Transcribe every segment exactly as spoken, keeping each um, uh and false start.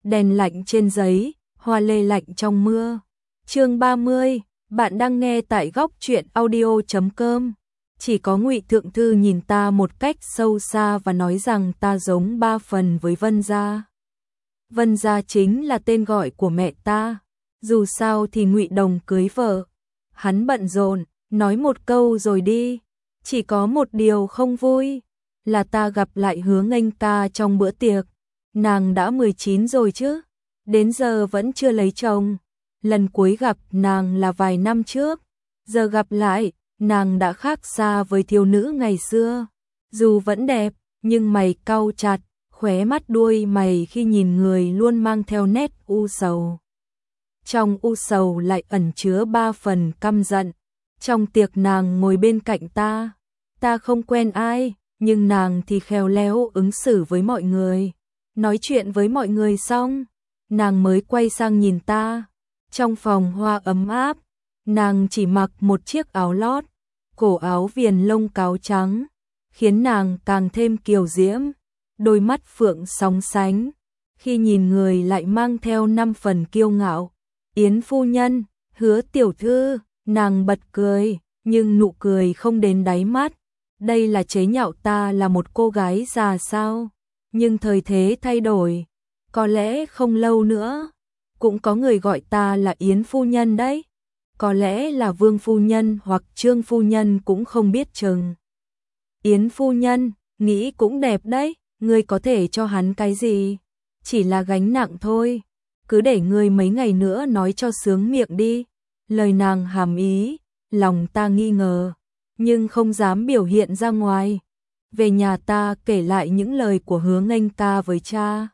đèn lạnh trên giấy, hoa lê lạnh trong mưa. Chương ba mươi, bạn đang nghe tại góc truyện audio chấm com. Chỉ có Ngụy Thượng Thư nhìn ta một cách sâu xa và nói rằng ta giống ba phần với Vân Gia. Vân Gia chính là tên gọi của mẹ ta. Dù sao thì Ngụy Đồng cưới vợ. Hắn bận rộn, nói một câu rồi đi. Chỉ có một điều không vui, là ta gặp lại Hứa Nghênh ca trong bữa tiệc. Nàng đã mười chín rồi chứ, đến giờ vẫn chưa lấy chồng. Lần cuối gặp nàng là vài năm trước, giờ gặp lại, nàng đã khác xa với thiếu nữ ngày xưa. Dù vẫn đẹp, nhưng mày cau chặt, khóe mắt đuôi mày khi nhìn người luôn mang theo nét u sầu. Trong u sầu lại ẩn chứa ba phần căm giận. Trong tiệc nàng ngồi bên cạnh ta, ta không quen ai, nhưng nàng thì khéo léo ứng xử với mọi người. Nói chuyện với mọi người xong, nàng mới quay sang nhìn ta. Trong phòng hoa ấm áp, nàng chỉ mặc một chiếc áo lót, cổ áo viền lông cáo trắng, khiến nàng càng thêm kiều diễm. Đôi mắt phượng sóng sánh, khi nhìn người lại mang theo năm phần kiêu ngạo. Yến phu nhân, Hứa tiểu thư, nàng bật cười, nhưng nụ cười không đến đáy mắt. Đây là chế nhạo ta là một cô gái già sao? Nhưng thời thế thay đổi, có lẽ không lâu nữa cũng có người gọi ta là Yến phu nhân đấy. Có lẽ là Vương phu nhân hoặc Trương phu nhân cũng không biết chừng. Yến phu nhân, nghĩ cũng đẹp đấy, ngươi có thể cho hắn cái gì? Chỉ là gánh nặng thôi, cứ để ngươi mấy ngày nữa nói cho sướng miệng đi. Lời nàng hàm ý, lòng ta nghi ngờ, nhưng không dám biểu hiện ra ngoài. Về nhà ta kể lại những lời của Hứa Nghênh ca với cha.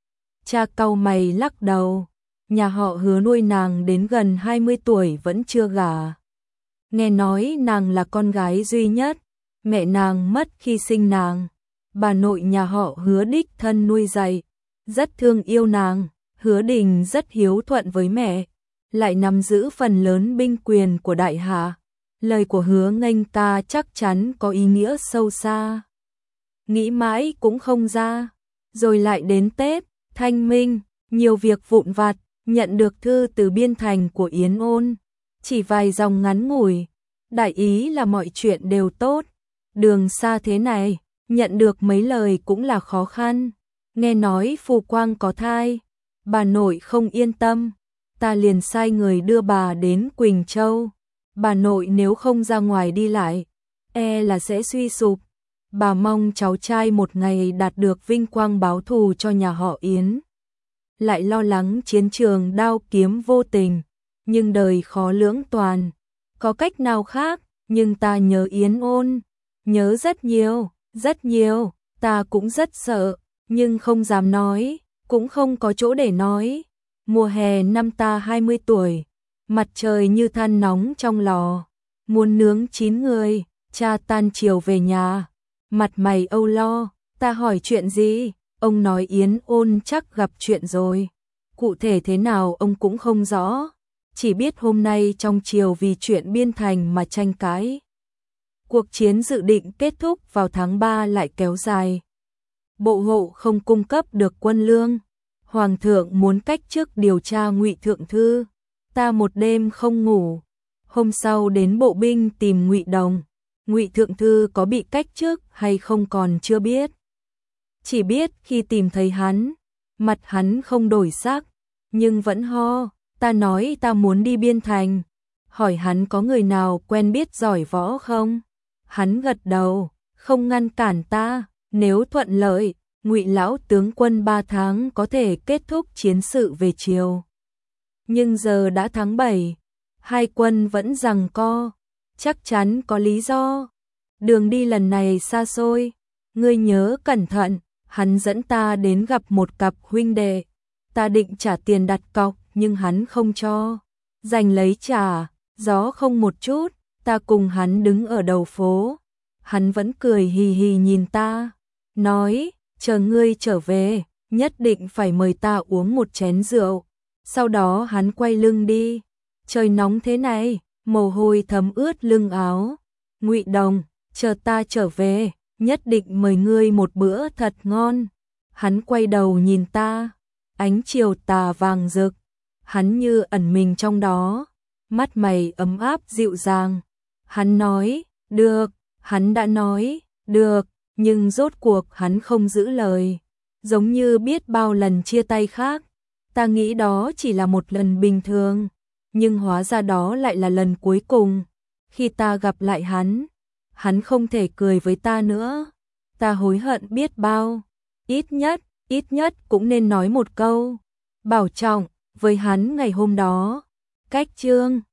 Cha cau mày lắc đầu, nhà họ Hứa nuôi nàng đến gần hai mươi tuổi vẫn chưa gả. Nghe nói nàng là con gái duy nhất, mẹ nàng mất khi sinh nàng. Bà nội nhà họ Hứa đích thân nuôi dạy, rất thương yêu nàng. Hứa Đình rất hiếu thuận với mẹ, lại nắm giữ phần lớn binh quyền của đại hạ. Lời của Hứa Nghênh ca chắc chắn có ý nghĩa sâu xa. Nghĩ mãi cũng không ra. Rồi lại đến Tết, Thanh Minh, nhiều việc vụn vặt, nhận được thư từ biên thành của Yến Ôn. Chỉ vài dòng ngắn ngủi, đại ý là mọi chuyện đều tốt. Đường xa thế này, nhận được mấy lời cũng là khó khăn. Nghe nói Phù Quang có thai, bà nội không yên tâm, ta liền sai người đưa bà đến Quỳnh Châu. Bà nội nếu không ra ngoài đi lại, e là sẽ suy sụp. Bà mong cháu trai một ngày đạt được vinh quang báo thù cho nhà họ Yến. Lại lo lắng chiến trường đao kiếm vô tình, nhưng đời khó lưỡng toàn. Có cách nào khác, nhưng ta nhớ Yến Ôn, nhớ rất nhiều, rất nhiều. Ta cũng rất sợ, nhưng không dám nói, cũng không có chỗ để nói. Mùa hè năm ta hai mươi tuổi, mặt trời như than nóng trong lò, muốn nướng chín người. Cha tan chiều về nhà, mặt mày âu lo. Ta hỏi chuyện gì, ông nói Yến Ôn chắc gặp chuyện rồi. Cụ thể thế nào ông cũng không rõ, chỉ biết hôm nay trong chiều vì chuyện biên thành mà tranh cãi. Cuộc chiến dự định kết thúc vào tháng ba lại kéo dài. Bộ hộ không cung cấp được quân lương, Hoàng thượng muốn cách chức điều tra Ngụy Thượng Thư. Ta một đêm không ngủ, hôm sau đến bộ binh tìm Ngụy Đồng. Ngụy Thượng Thư có bị cách chức hay không còn chưa biết. Chỉ biết khi tìm thấy hắn, mặt hắn không đổi sắc, nhưng vẫn ho. Ta nói ta muốn đi biên thành, hỏi hắn có người nào quen biết giỏi võ không. Hắn gật đầu, không ngăn cản ta. Nếu thuận lợi, Ngụy lão tướng quân ba tháng có thể kết thúc chiến sự về chiều. Nhưng giờ đã tháng bảy, hai quân vẫn giằng co, chắc chắn có lý do. Đường đi lần này xa xôi, ngươi nhớ cẩn thận. Hắn dẫn ta đến gặp một cặp huynh đệ, ta định trả tiền đặt cọc nhưng hắn không cho. Giành lấy trả, gió không một chút. Ta cùng hắn đứng ở đầu phố, hắn vẫn cười hì hì nhìn ta, nói, chờ ngươi trở về, nhất định phải mời ta uống một chén rượu. Sau đó hắn quay lưng đi. Trời nóng thế này, mồ hôi thấm ướt lưng áo. Ngụy Đồng, chờ ta trở về, nhất định mời ngươi một bữa thật ngon. Hắn quay đầu nhìn ta, ánh chiều tà vàng rực, hắn như ẩn mình trong đó, mắt mày ấm áp dịu dàng. Hắn nói, được, hắn đã nói, được, nhưng rốt cuộc hắn không giữ lời. Giống như biết bao lần chia tay khác, ta nghĩ đó chỉ là một lần bình thường, nhưng hóa ra đó lại là lần cuối cùng. Khi ta gặp lại hắn, hắn không thể cười với ta nữa. Ta hối hận biết bao, ít nhất, ít nhất cũng nên nói một câu, bảo trọng với hắn ngày hôm đó. Cách chương